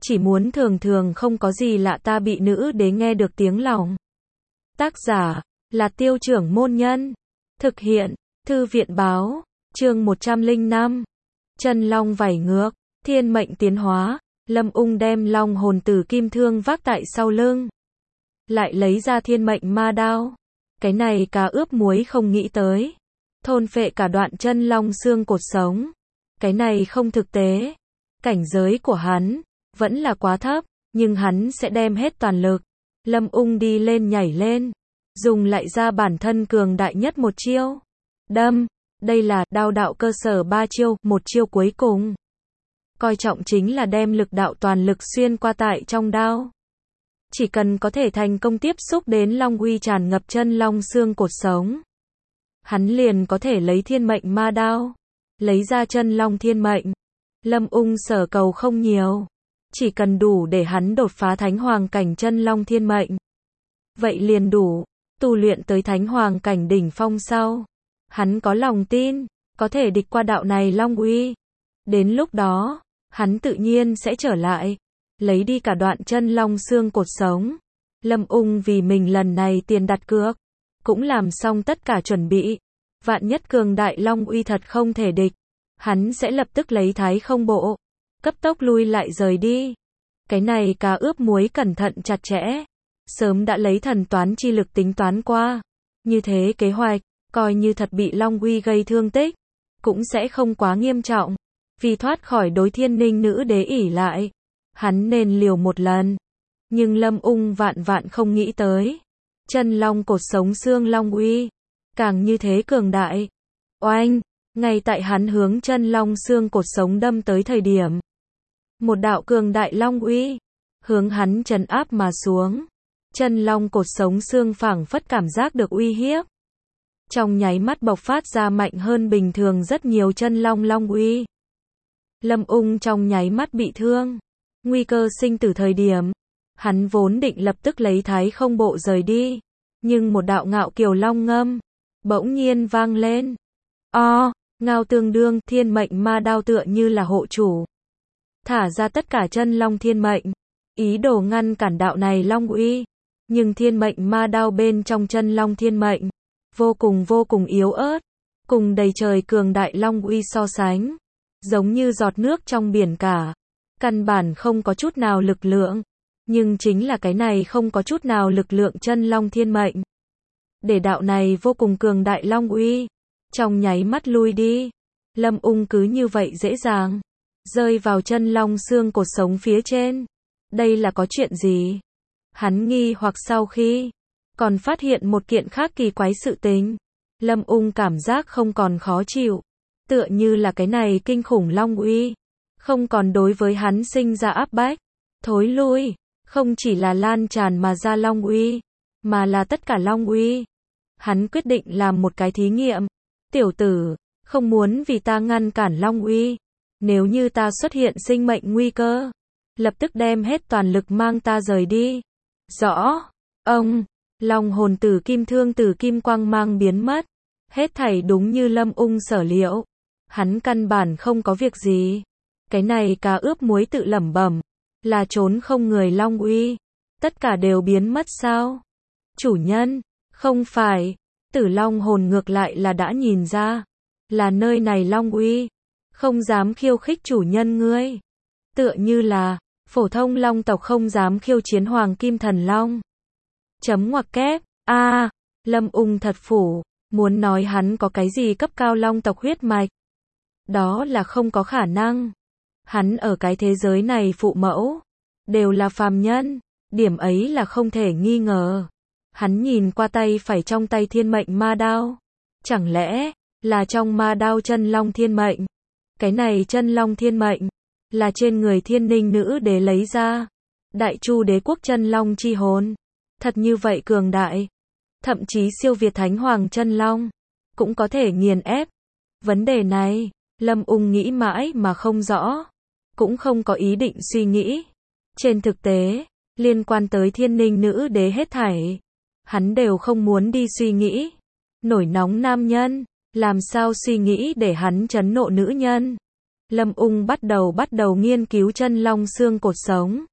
chỉ muốn thường thường không có gì lạ ta bị nữ đế nghe được tiếng lòng. Tác giả là Tiêu Trưởng Môn Nhân. Thực hiện Thư viện Báo. Chương 105. Chân long vảy ngược, thiên mệnh tiến hóa. Lâm Ung đem long hồn tử kim thương vác tại sau lưng, lại lấy ra thiên mệnh ma đao. Cái này cá ướp muối không nghĩ tới, thôn phệ cả đoạn chân long xương cột sống. Cái này không thực tế. Cảnh giới của hắn vẫn là quá thấp, nhưng hắn sẽ đem hết toàn lực. Lâm Ung đi lên nhảy lên, dùng lại ra bản thân cường đại nhất một chiêu. Đâm, đây là đao đạo cơ sở 3 chiêu, một chiêu cuối cùng. Coi trọng chính là đem lực đạo toàn lực xuyên qua tại trong đao. Chỉ cần có thể thành công tiếp xúc đến long uy tràn ngập chân long xương cột sống, hắn liền có thể lấy thiên mệnh ma đao, lấy ra chân long thiên mệnh. Lâm Ung sở cầu không nhiều, chỉ cần đủ để hắn đột phá thánh hoàng cảnh chân long thiên mệnh. Vậy liền đủ, tu luyện tới thánh hoàng cảnh đỉnh phong sau, hắn có lòng tin, có thể địch qua đạo này long uy. Đến lúc đó, hắn tự nhiên sẽ trở lại, lấy đi cả đoạn chân long xương cột sống. Lâm Ung vì mình lần này tiền đặt cược, cũng làm xong tất cả chuẩn bị. Vạn nhất cường đại long uy thật không thể địch, hắn sẽ lập tức lấy thái không bộ, cấp tốc lui lại rời đi. Cái này cá ướp muối cẩn thận chặt chẽ, sớm đã lấy thần toán chi lực tính toán qua. Như thế kế hoạch, coi như thật bị long uy gây thương tích, cũng sẽ không quá nghiêm trọng. Vì thoát khỏi đối thiên ninh nữ đế ỷ lại, hắn nên liều một lần. Nhưng Lâm Ung vạn vạn không nghĩ tới, chân long cột sống xương long uy càng như thế cường đại. Oanh, ngay tại hắn hướng chân long xương cột sống đâm tới thời điểm, một đạo cường đại long uy hướng hắn trấn áp mà xuống. Chân long cột sống xương phảng phất cảm giác được uy hiếp, trong nháy mắt bộc phát ra mạnh hơn bình thường rất nhiều chân long long uy. Lâm Ung trong nháy mắt bị thương, nguy cơ sinh tử thời điểm, hắn vốn định lập tức lấy thái không bộ rời đi, nhưng một đạo ngạo kiều long ngâm bỗng nhiên vang lên. Ngao tương đương, thiên mệnh ma đao tựa như là hộ chủ, thả ra tất cả chân long thiên mệnh, ý đồ ngăn cản đạo này long uy. Nhưng thiên mệnh ma đao bên trong chân long thiên mệnh vô cùng yếu ớt, cùng đầy trời cường đại long uy so sánh, giống như giọt nước trong biển cả, căn bản không có chút nào lực lượng. Nhưng chính là cái này không có chút nào lực lượng chân long thiên mệnh, để đạo này vô cùng cường đại long uy trong nháy mắt lui đi. Lâm Ung cứ như vậy dễ dàng rơi vào chân long xương cột sống phía trên. Đây là có chuyện gì? Hắn nghi hoặc sau khi còn phát hiện một kiện khác kỳ quái sự tình. Lâm Ung cảm giác không còn khó chịu, tựa như là cái này kinh khủng long uy không còn đối với hắn sinh ra áp bách. Thối lui, không chỉ là lan tràn mà ra long uy, mà là tất cả long uy. Hắn quyết định làm một cái thí nghiệm. Tiểu tử, không muốn vì ta ngăn cản long uy, nếu như ta xuất hiện sinh mệnh nguy cơ, lập tức đem hết toàn lực mang ta rời đi. Rõ. Ông, long hồn tử kim thương tử kim quang mang biến mất. Hết thảy đúng như Lâm Ung sở liệu. Hắn căn bản không có việc gì. Cái này cá ướp muối tự lẩm bẩm, là trốn không người long uy, tất cả đều biến mất sao? Chủ nhân, không phải. Tử long hồn ngược lại là đã nhìn ra, là nơi này long uy không dám khiêu khích chủ nhân ngươi. Tựa như là phổ thông long tộc không dám khiêu chiến hoàng kim thần long. Chấm ngoặc kép. Lâm Ung thật phủ, muốn nói hắn có cái gì cấp cao long tộc huyết mạch, đó là không có khả năng. Hắn ở cái thế giới này phụ mẫu đều là phàm nhân, điểm ấy là không thể nghi ngờ. Hắn nhìn qua tay phải trong tay thiên mệnh ma đao, chẳng lẽ là trong ma đao chân long thiên mệnh? Cái này chân long thiên mệnh là trên người thiên ninh nữ đế lấy ra, đại chu đế quốc chân long chi hồn, thật như vậy cường đại, thậm chí siêu việt thánh hoàng chân long, cũng có thể nghiền ép. Vấn đề này, Lâm Ung nghĩ mãi mà không rõ, cũng không có ý định suy nghĩ. Trên thực tế, liên quan tới thiên ninh nữ đế hết thảy, hắn đều không muốn đi suy nghĩ. Nổi nóng nam nhân, làm sao suy nghĩ để hắn trấn nộ nữ nhân. Lâm Ung bắt đầu nghiên cứu chân long xương cột sống.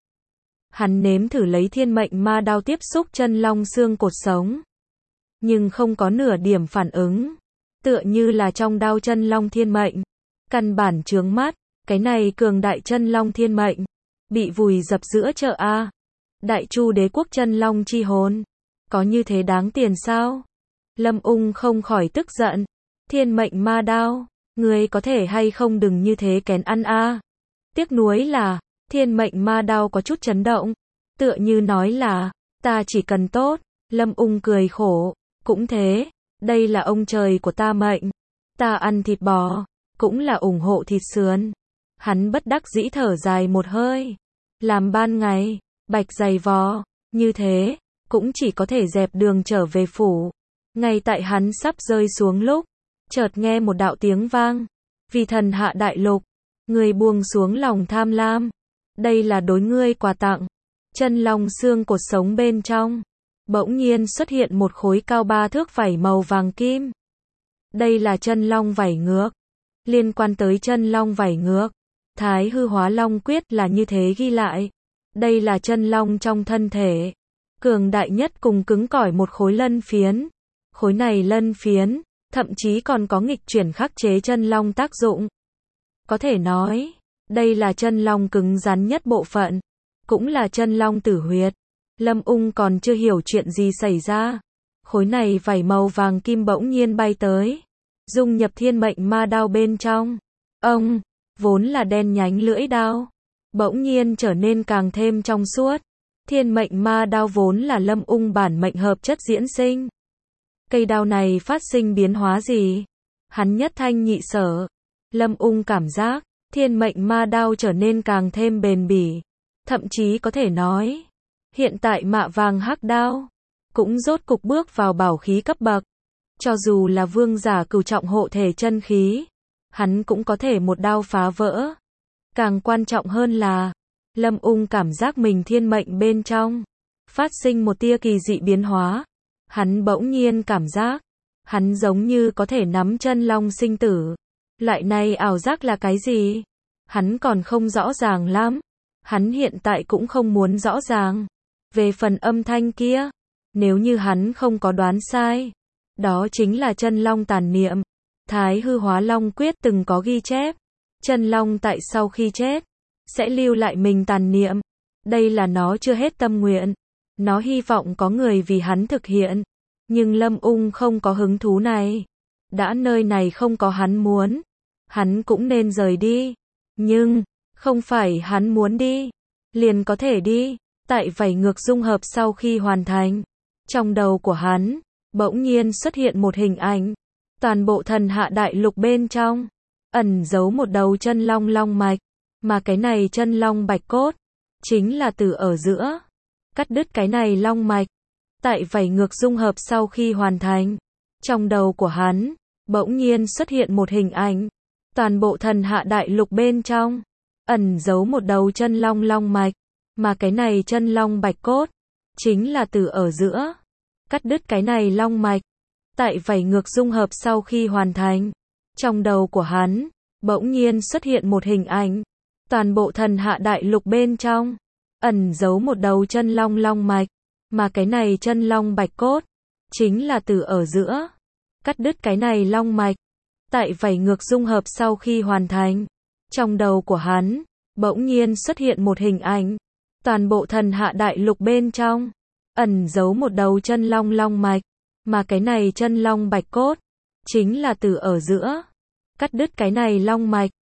Hắn nếm thử lấy thiên mệnh ma đao tiếp xúc chân long xương cột sống. Nhưng không có nửa điểm phản ứng. Tựa như là trong đao chân long thiên mệnh. Căn bản chướng mắt, cái này cường đại chân long thiên mệnh. Bị vùi dập giữa chợ A. Đại Chu đế quốc chân long chi hồn. Có như thế đáng tiền sao? Lâm Ung không khỏi tức giận. Thiên mệnh ma đao, ngươi có thể hay không đừng như thế kén ăn a. Tiếc nuối là, thiên mệnh ma đao có chút chấn động. Tựa như nói là, ta chỉ cần tốt. Lâm Ung cười khổ, cũng thế, đây là ông trời của ta mệnh. Ta ăn thịt bò, cũng là ủng hộ thịt sườn. Hắn bất đắc dĩ thở dài một hơi. Làm ban ngày, bạch dày vò, như thế, cũng chỉ có thể dẹp đường trở về phủ. Ngay tại hắn sắp rơi xuống lúc, chợt nghe một đạo tiếng vang. Vì thần hạ đại lục, người buông xuống lòng tham lam. Đây là đối ngươi quà tặng. Chân long xương cột sống bên trong. Bỗng nhiên xuất hiện một khối cao 3 thước vảy màu vàng kim. Đây là chân long vảy ngược. Liên quan tới chân long vảy ngược, Thái hư hóa long quyết là như thế ghi lại. Đây là chân long trong thân thể. Cường đại nhất cùng cứng cỏi một khối lân phiến. Khối này lân phiến, thậm chí còn có nghịch chuyển khắc chế chân long tác dụng. Có thể nói, đây là chân long cứng rắn nhất bộ phận. Cũng là chân long tử huyệt. Lâm Ung còn chưa hiểu chuyện gì xảy ra. Khối này vảy màu vàng kim bỗng nhiên bay tới. Dung nhập thiên mệnh ma đao bên trong. Ông, vốn là đen nhánh lưỡi đao. Bỗng nhiên trở nên càng thêm trong suốt. Thiên mệnh ma đao vốn là Lâm Ung bản mệnh hợp chất diễn sinh. Cây đao này phát sinh biến hóa gì? Hắn nhất thanh nhị sở. Lâm Ung cảm giác, thiên mệnh ma đao trở nên càng thêm bền bỉ. Thậm chí có thể nói, hiện tại mạ vàng hắc đao, cũng rốt cục bước vào bảo khí cấp bậc. Cho dù là vương giả cửu trọng hộ thể chân khí, hắn cũng có thể một đao phá vỡ. Càng quan trọng hơn là, Lâm Ung cảm giác mình thiên mệnh bên trong, phát sinh một tia kỳ dị biến hóa. Hắn bỗng nhiên cảm giác, hắn giống như có thể nắm chân long sinh tử. Loại này ảo giác là cái gì? Hắn còn không rõ ràng lắm. Hắn hiện tại cũng không muốn rõ ràng. Về phần âm thanh kia, nếu như hắn không có đoán sai, đó chính là chân long tàn niệm. Thái hư hóa long quyết từng có ghi chép. Chân long tại sau khi chết, sẽ lưu lại mình tàn niệm. Đây là nó chưa hết tâm nguyện. Nó hy vọng có người vì hắn thực hiện. Nhưng Lâm Ung không có hứng thú này. Đã nơi này không có hắn muốn, hắn cũng nên rời đi. Nhưng, không phải hắn muốn đi, liền có thể đi. Tại vảy ngược dung hợp sau khi hoàn thành, trong đầu của hắn, bỗng nhiên xuất hiện một hình ảnh. Toàn bộ thần hạ đại lục bên trong, ẩn giấu một đầu chân long long mạch. Mà cái này chân long bạch cốt, chính là từ ở giữa. Cắt đứt cái này long mạch. Tại vảy ngược dung hợp sau khi hoàn thành, trong đầu của hắn, bỗng nhiên xuất hiện một hình ảnh. Toàn bộ thần hạ đại lục bên trong, ẩn giấu một đầu chân long long mạch. Mà cái này chân long bạch cốt, chính là từ ở giữa. Cắt đứt cái này long mạch. Tại vảy ngược dung hợp sau khi hoàn thành, trong đầu của hắn, bỗng nhiên xuất hiện một hình ảnh. Toàn bộ thần hạ đại lục bên trong, ẩn giấu một đầu chân long long mạch. Mà cái này chân long bạch cốt, chính là từ ở giữa. Cắt đứt cái này long mạch. Tại vảy ngược dung hợp sau khi hoàn thành, trong đầu của hắn, bỗng nhiên xuất hiện một hình ảnh. Toàn bộ thần hạ đại lục bên trong, ẩn giấu một đầu chân long long mạch. Mà cái này chân long bạch cốt, chính là từ ở giữa. Cắt đứt cái này long mạch.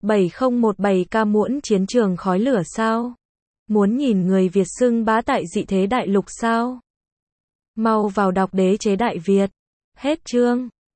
7017K Muỗng chiến trường khói lửa sao? Muốn nhìn người Việt xưng bá tại dị thế đại lục sao? Mau vào đọc Đế chế Đại Việt. Hết chương.